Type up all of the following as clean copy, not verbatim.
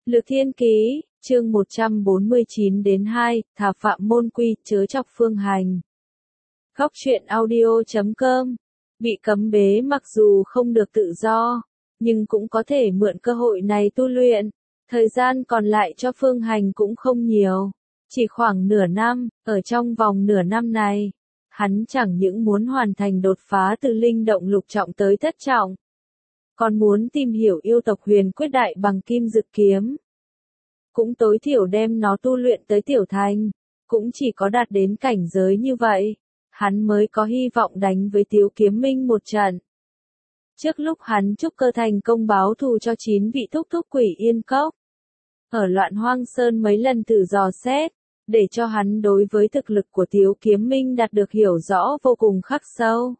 Lược Thiên Ký, chương 149-2, thà phạm môn quy, chớ chọc Phương Hành. Góc truyện audio.com. Bị cấm bế mặc dù không được tự do, nhưng cũng có thể mượn cơ hội này tu luyện. Thời gian còn lại cho Phương Hành cũng không nhiều, chỉ khoảng nửa năm. Ở trong vòng nửa năm này, hắn chẳng những muốn hoàn thành đột phá từ linh động lục trọng tới thất trọng, còn muốn tìm hiểu yêu tộc Huyền Quyết Đại Bằng Kim Dực Kiếm, cũng tối thiểu đem nó tu luyện tới tiểu thành. Cũng chỉ có đạt đến cảnh giới như vậy, hắn mới có hy vọng đánh với Tiếu Kiếm Minh một trận. Trước lúc hắn trúc cơ thành công báo thù cho 9 vị thúc thúc Quỷ Yên Cốc, ở Loạn Hoang Sơn mấy lần thử dò xét, để cho hắn đối với thực lực của Tiếu Kiếm Minh đạt được hiểu rõ vô cùng khắc sâu.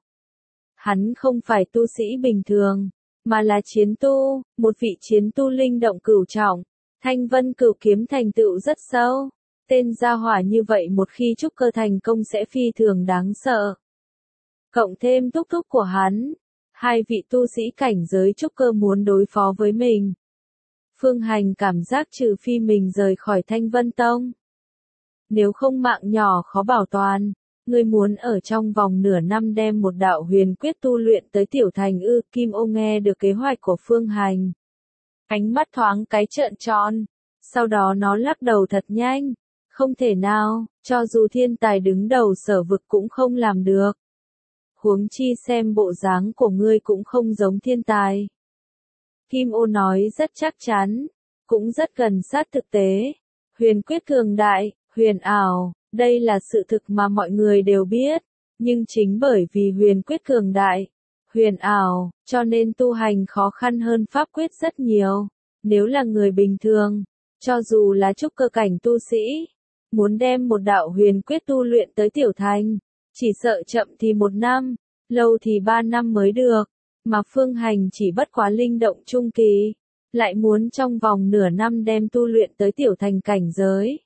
Hắn không phải tu sĩ bình thường, mà là chiến tu, một vị chiến tu linh động cửu trọng. Thanh Vân Cửu Kiếm thành tựu rất sâu, tên gia hỏa như vậy một khi trúc cơ thành công sẽ phi thường đáng sợ. Cộng thêm thúc thúc của hắn, hai vị tu sĩ cảnh giới trúc cơ muốn đối phó với mình. Phương Hành cảm giác trừ phi mình rời khỏi Thanh Vân Tông, nếu không mạng nhỏ khó bảo toàn. Ngươi muốn ở trong vòng nửa năm đem một đạo huyền quyết tu luyện tới tiểu thành ư? Kim Ô nghe được kế hoạch của Phương Hành, ánh mắt thoáng cái trợn tròn, sau đó nó lắc đầu thật nhanh. Không thể nào, cho dù thiên tài đứng đầu sở vực cũng không làm được. Huống chi xem bộ dáng của ngươi cũng không giống thiên tài. Kim Ô nói rất chắc chắn, cũng rất gần sát thực tế. Huyền quyết cường đại, huyền ảo, đây là sự thực mà mọi người đều biết. Nhưng chính bởi vì huyền quyết cường đại, huyền ảo, cho nên tu hành khó khăn hơn pháp quyết rất nhiều. Nếu là người bình thường, cho dù là trúc cơ cảnh tu sĩ, muốn đem một đạo huyền quyết tu luyện tới tiểu thành, chỉ sợ chậm thì 1 năm, lâu thì 3 năm mới được. Mà Phương Hành chỉ bất quá linh động trung kỳ, lại muốn trong vòng nửa năm đem tu luyện tới tiểu thành cảnh giới.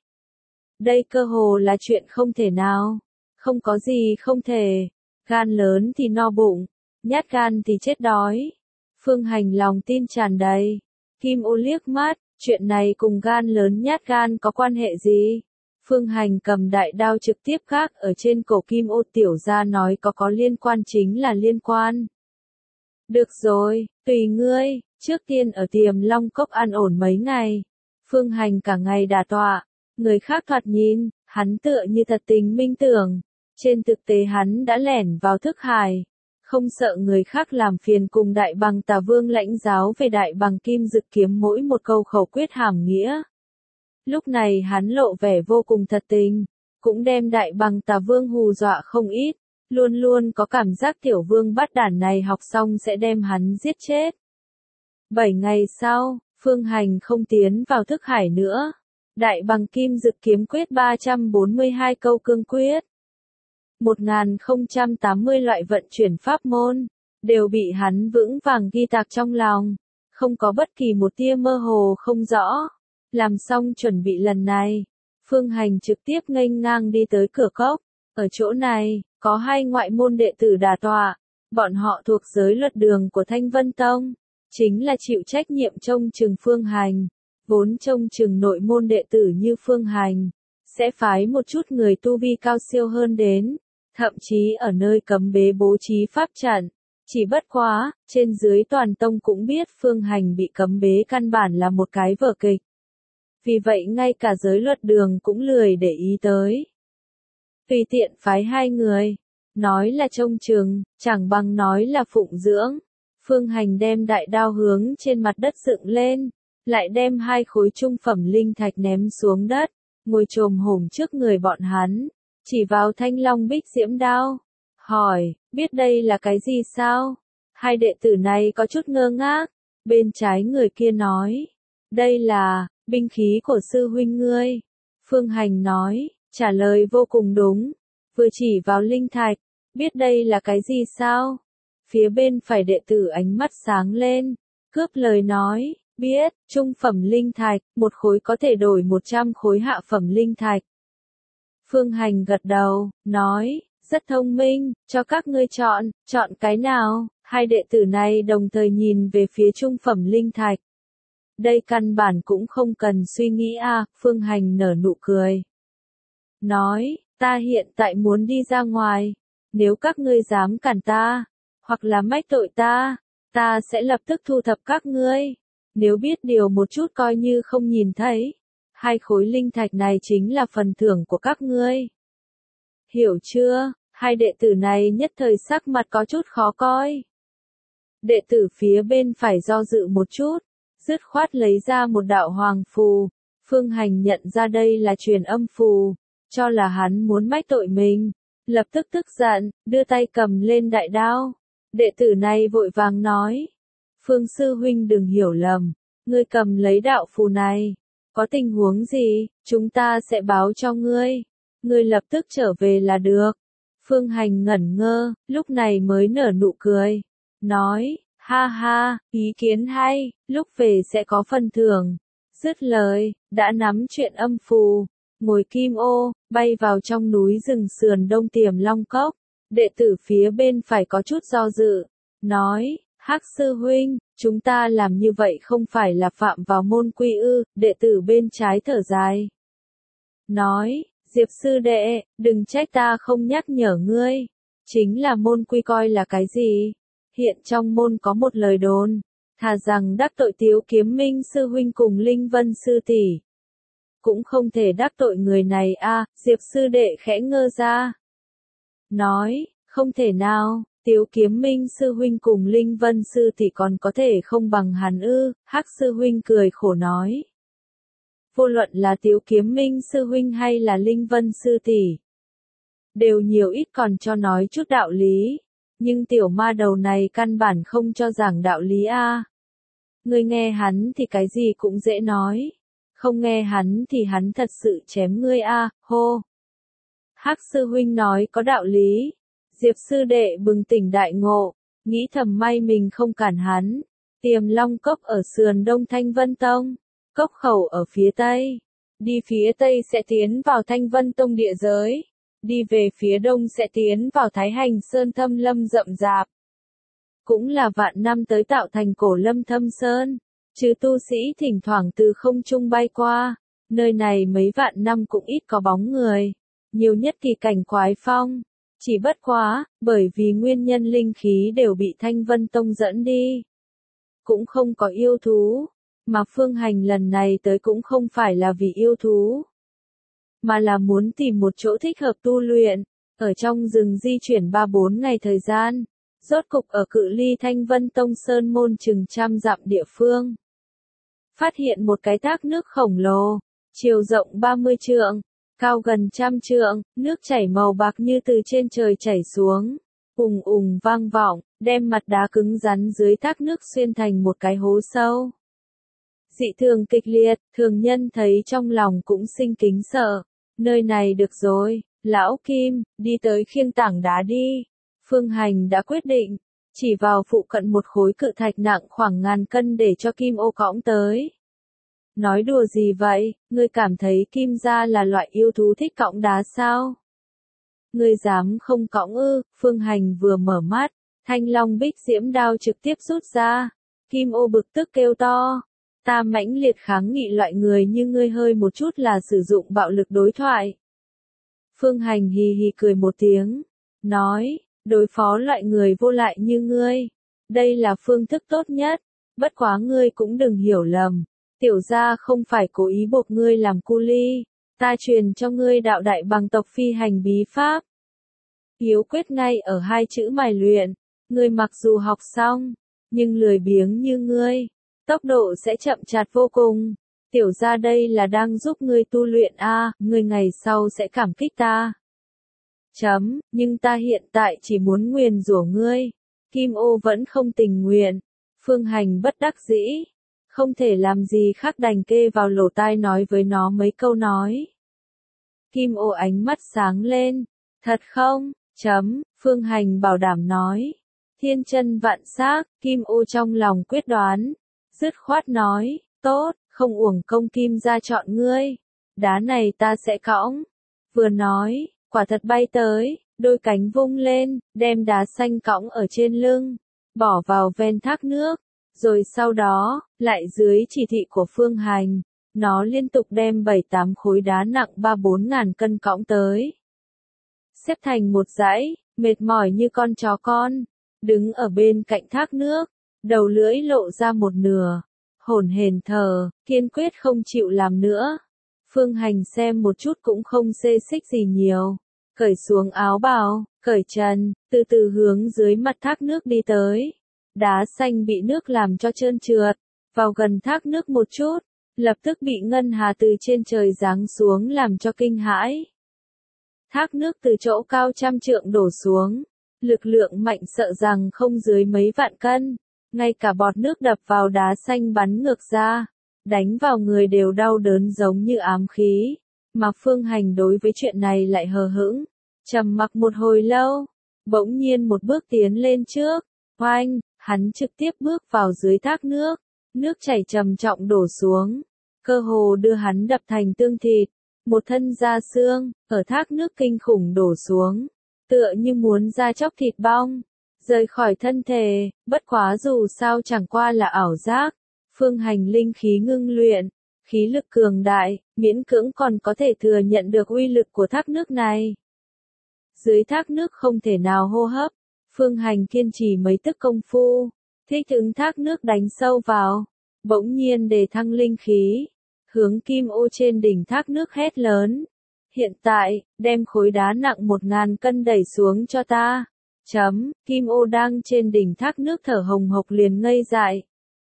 Đây cơ hồ là chuyện không thể nào. Không có gì không thể. Gan lớn thì no bụng, nhát gan thì chết đói. Phương Hành lòng tin tràn đầy. Kim Ô liếc mắt, chuyện này cùng gan lớn nhát gan có quan hệ gì? Phương Hành cầm đại đao trực tiếp khắc ở trên cổ Kim Ô, tiểu gia nói có liên quan chính là liên quan. Được rồi, tùy ngươi, trước tiên ở Tiềm Long Cốc an ổn mấy ngày. Phương Hành cả ngày đả tọa, người khác thoạt nhìn, hắn tựa như thật tình minh tưởng. Trên thực tế hắn đã lẻn vào thức hải, không sợ người khác làm phiền, cùng Đại Bằng Tà Vương lãnh giáo về Đại Bằng Kim Dực Kiếm mỗi một câu khẩu quyết hàm nghĩa. Lúc này hắn lộ vẻ vô cùng thật tình, cũng đem Đại Bằng Tà Vương hù dọa không ít, luôn luôn có cảm giác tiểu vương bắt đản này học xong sẽ đem hắn giết chết. 7 ngày sau, Phương Hành không tiến vào thức hải nữa. Đại Bằng Kim Dực Kiếm quyết 342 câu cương quyết, 1080 loại vận chuyển pháp môn, đều bị hắn vững vàng ghi tạc trong lòng, không có bất kỳ một tia mơ hồ không rõ. Làm xong chuẩn bị lần này, Phương Hành trực tiếp nghênh ngang đi tới cửa cốc. Ở chỗ này, có 2 ngoại môn đệ tử đả tọa, bọn họ thuộc giới luật đường của Thanh Vân Tông, chính là chịu trách nhiệm trông chừng Phương Hành. Vốn trông chừng nội môn đệ tử như Phương Hành, sẽ phái một chút người tu vi cao siêu hơn đến, thậm chí ở nơi cấm bế bố trí pháp trận. Chỉ bất quá, trên dưới toàn tông cũng biết Phương Hành bị cấm bế căn bản là một cái vở kịch. Vì vậy ngay cả giới luật đường cũng lười để ý tới. Tùy tiện phái 2 người, nói là trông chừng, chẳng bằng nói là phụng dưỡng. Phương Hành đem đại đao hướng trên mặt đất dựng lên, lại đem 2 khối trung phẩm linh thạch ném xuống đất, ngồi chồm hổm trước người bọn hắn, chỉ vào Thanh Long Bích Diễm đao, hỏi, biết đây là cái gì sao? 2 đệ tử này có chút ngơ ngác, bên trái người kia nói, đây là binh khí của sư huynh ngươi. Phương Hành nói, trả lời vô cùng đúng, vừa chỉ vào linh thạch, biết đây là cái gì sao? Phía bên phải đệ tử ánh mắt sáng lên, cướp lời nói, biết, trung phẩm linh thạch, 1 khối có thể đổi 100 khối hạ phẩm linh thạch. Phương Hành gật đầu, nói, rất thông minh, cho các ngươi chọn cái nào? 2 đệ tử này đồng thời nhìn về phía trung phẩm linh thạch. Đây căn bản cũng không cần suy nghĩ à, Phương Hành nở nụ cười. Nói, ta hiện tại muốn đi ra ngoài, nếu các ngươi dám cản ta, hoặc là mách tội ta sẽ lập tức thu thập các ngươi. Nếu biết điều một chút coi như không nhìn thấy. 2 khối linh thạch này chính là phần thưởng của các ngươi. Hiểu chưa? 2 đệ tử này nhất thời sắc mặt có chút khó coi. Đệ tử phía bên phải do dự một chút, dứt khoát lấy ra một đạo hoàng phù. Phương Hành nhận ra đây là truyền âm phù, cho là hắn muốn mách tội mình. Lập tức tức giận, đưa tay cầm lên đại đao. Đệ tử này vội vàng nói. Phương sư huynh đừng hiểu lầm, ngươi cầm lấy đạo phù này. Có tình huống gì, chúng ta sẽ báo cho ngươi. Ngươi lập tức trở về là được. Phương Hành ngẩn ngơ, lúc này mới nở nụ cười. Nói, ha ha, ý kiến hay, lúc về sẽ có phần thưởng. Dứt lời, đã nắm chuyện âm phù, ngồi kim ô, bay vào trong núi rừng sườn đông Tiềm Long Cốc. Đệ tử phía bên phải có chút do dự, nói, Hắc sư huynh, chúng ta làm như vậy không phải là phạm vào môn quy ư? Đệ tử bên trái thở dài. Nói, Diệp sư đệ, đừng trách ta không nhắc nhở ngươi. Chính là môn quy coi là cái gì? Hiện trong môn có một lời đồn, thà rằng đắc tội Tiếu Kiếm Minh sư huynh cùng Linh Vân sư tỷ, cũng không thể đắc tội người này a. Diệp sư đệ khẽ ngơ ra. Nói, không thể nào, Tiếu Kiếm Minh sư huynh cùng Linh Vân sư tỷ còn có thể không bằng hắn ư? Hắc sư huynh cười khổ nói. Vô luận là Tiếu Kiếm Minh sư huynh hay là Linh Vân sư tỷ, đều nhiều ít còn cho nói chút đạo lý, nhưng tiểu ma đầu này căn bản không cho giảng đạo lý a. Ngươi nghe hắn thì cái gì cũng dễ nói, không nghe hắn thì hắn thật sự chém ngươi a. Hô. Hắc sư huynh nói có đạo lý. Diệp sư đệ bừng tỉnh đại ngộ, nghĩ thầm may mình không cản hắn. Tiềm Long Cốc ở sườn đông Thanh Vân Tông, cốc khẩu ở phía tây. Đi phía tây sẽ tiến vào Thanh Vân Tông địa giới, đi về phía đông sẽ tiến vào Thái Hành Sơn thâm lâm rậm rạp. Cũng là vạn năm tới tạo thành cổ lâm thâm sơn, trừ tu sĩ thỉnh thoảng từ không trung bay qua, nơi này mấy vạn năm cũng ít có bóng người, nhiều nhất kỳ cảnh quái phong. Chỉ bất quá, bởi vì nguyên nhân linh khí đều bị Thanh Vân Tông dẫn đi. Cũng không có yêu thú, mà Phương Hành lần này tới cũng không phải là vì yêu thú, mà là muốn tìm một chỗ thích hợp tu luyện. Ở trong rừng di chuyển 3-4 ngày thời gian, rốt cục ở cự ly Thanh Vân Tông Sơn môn chừng 100 dặm địa phương. Phát hiện một cái thác nước khổng lồ, chiều rộng 30 trượng. Cao gần 100 trượng, nước chảy màu bạc như từ trên trời chảy xuống, ùng ùng vang vọng, đem mặt đá cứng rắn dưới thác nước xuyên thành một cái hố sâu. Dị thường kịch liệt, thường nhân thấy trong lòng cũng sinh kính sợ. Nơi này được rồi, lão Kim, đi tới khiêng tảng đá đi. Phương Hành đã quyết định, chỉ vào phụ cận một khối cự thạch nặng khoảng 1000 cân để cho Kim ô cõng tới. Nói đùa gì vậy, ngươi cảm thấy Kim gia là loại yêu thú thích cõng đá sao? Ngươi dám không cõng ư? Phương Hành vừa mở mắt, thanh long bích diễm đao trực tiếp rút ra. Kim ô bực tức kêu to. Ta mãnh liệt kháng nghị loại người như ngươi hơi một chút là sử dụng bạo lực đối thoại. Phương Hành hì hì cười một tiếng, nói, đối phó loại người vô lại như ngươi, đây là phương thức tốt nhất, bất quá ngươi cũng đừng hiểu lầm. Tiểu gia không phải cố ý buộc ngươi làm cu ly, ta truyền cho ngươi đạo đại bằng tộc phi hành bí pháp. Yếu quyết ngay ở 2 chữ mài luyện, ngươi mặc dù học xong, nhưng lười biếng như ngươi, tốc độ sẽ chậm chạp vô cùng. Tiểu gia đây là đang giúp ngươi tu luyện a, ngươi ngày sau sẽ cảm kích ta. Nhưng ta hiện tại chỉ muốn nguyền rủa ngươi. Kim ô vẫn không tình nguyện. Phương Hành bất đắc dĩ, không thể làm gì khác đành kê vào lỗ tai nói với nó mấy câu nói. Kim ô ánh mắt sáng lên. Thật không? Phương Hành bảo đảm nói. Thiên chân vạn xác, Kim ô trong lòng quyết đoán. Dứt khoát nói, tốt, không uổng công Kim gia chọn ngươi. Đá này ta sẽ cõng. Vừa nói, quả thật bay tới, đôi cánh vung lên, đem đá xanh cõng ở trên lưng, bỏ vào ven thác nước. Rồi sau đó, lại dưới chỉ thị của Phương Hành, nó liên tục đem 7-8 khối đá nặng 3-4 ngàn cân cõng tới. Xếp thành một dãy, mệt mỏi như con chó con, đứng ở bên cạnh thác nước, đầu lưỡi lộ ra một nửa, hổn hển thở, kiên quyết không chịu làm nữa. Phương Hành xem một chút cũng không xê xích gì nhiều, cởi xuống áo bào, cởi trần, từ từ hướng dưới mặt thác nước đi tới. Đá xanh bị nước làm cho trơn trượt, vào gần thác nước một chút, lập tức bị ngân hà từ trên trời giáng xuống làm cho kinh hãi. Thác nước từ chỗ cao trăm trượng đổ xuống, lực lượng mạnh sợ rằng không dưới mấy vạn cân, ngay cả bọt nước đập vào đá xanh bắn ngược ra, đánh vào người đều đau đớn giống như ám khí, mà Phương Hành đối với chuyện này lại hờ hững, trầm mặc một hồi lâu, bỗng nhiên một bước tiến lên trước, oanh, hắn trực tiếp bước vào dưới thác nước, nước chảy trầm trọng đổ xuống, cơ hồ đưa hắn đập thành tương thịt, một thân da xương, ở thác nước kinh khủng đổ xuống, tựa như muốn ra chóc thịt bong, rời khỏi thân thể, bất quá dù sao chẳng qua là ảo giác, Phương Hành linh khí ngưng luyện, khí lực cường đại, miễn cưỡng còn có thể thừa nhận được uy lực của thác nước này. Dưới thác nước không thể nào hô hấp, Phương Hành kiên trì mấy tức công phu, thích ứng thác nước đánh sâu vào, bỗng nhiên đề thăng linh khí, hướng Kim Ô trên đỉnh thác nước hét lớn. Hiện tại, đem khối đá nặng 1.000 cân đẩy xuống cho ta. Kim Ô đang trên đỉnh thác nước thở hồng hộc liền ngây dại.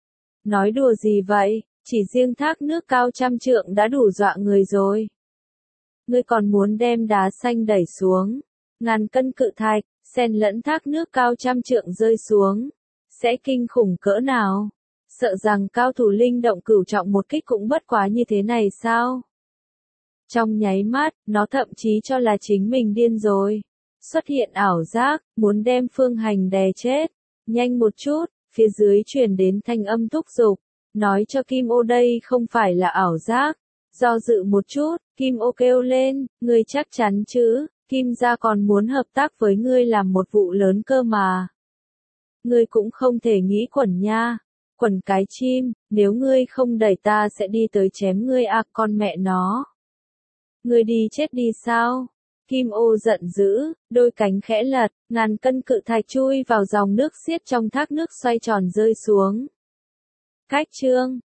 Nói đùa gì vậy, chỉ riêng thác nước cao trăm trượng đã đủ dọa người rồi. Ngươi còn muốn đem đá xanh đẩy xuống, 1.000 cân cự thạch, xen lẫn thác nước cao trăm trượng rơi xuống, sẽ kinh khủng cỡ nào? Sợ rằng cao thủ linh động cửu trọng một kích cũng bất quá như thế này sao? Trong nháy mắt, nó thậm chí cho là chính mình điên rồi. Xuất hiện ảo giác, muốn đem Phương Hành đè chết. Nhanh một chút, phía dưới truyền đến thanh âm thúc giục, nói cho Kim Ô đây không phải là ảo giác. Do dự một chút, Kim Ô kêu lên, ngươi chắc chắn chứ, Kim gia còn muốn hợp tác với ngươi làm một vụ lớn cơ mà. Ngươi cũng không thể nghĩ quẩn nha. Quẩn cái chim, nếu ngươi không đẩy ta sẽ đi tới chém ngươi à con mẹ nó. Ngươi đi chết đi sao? Kim Ô giận dữ, đôi cánh khẽ lật, 1.000 cân cự thạch chui vào dòng nước xiết trong thác nước xoay tròn rơi xuống. Cách chương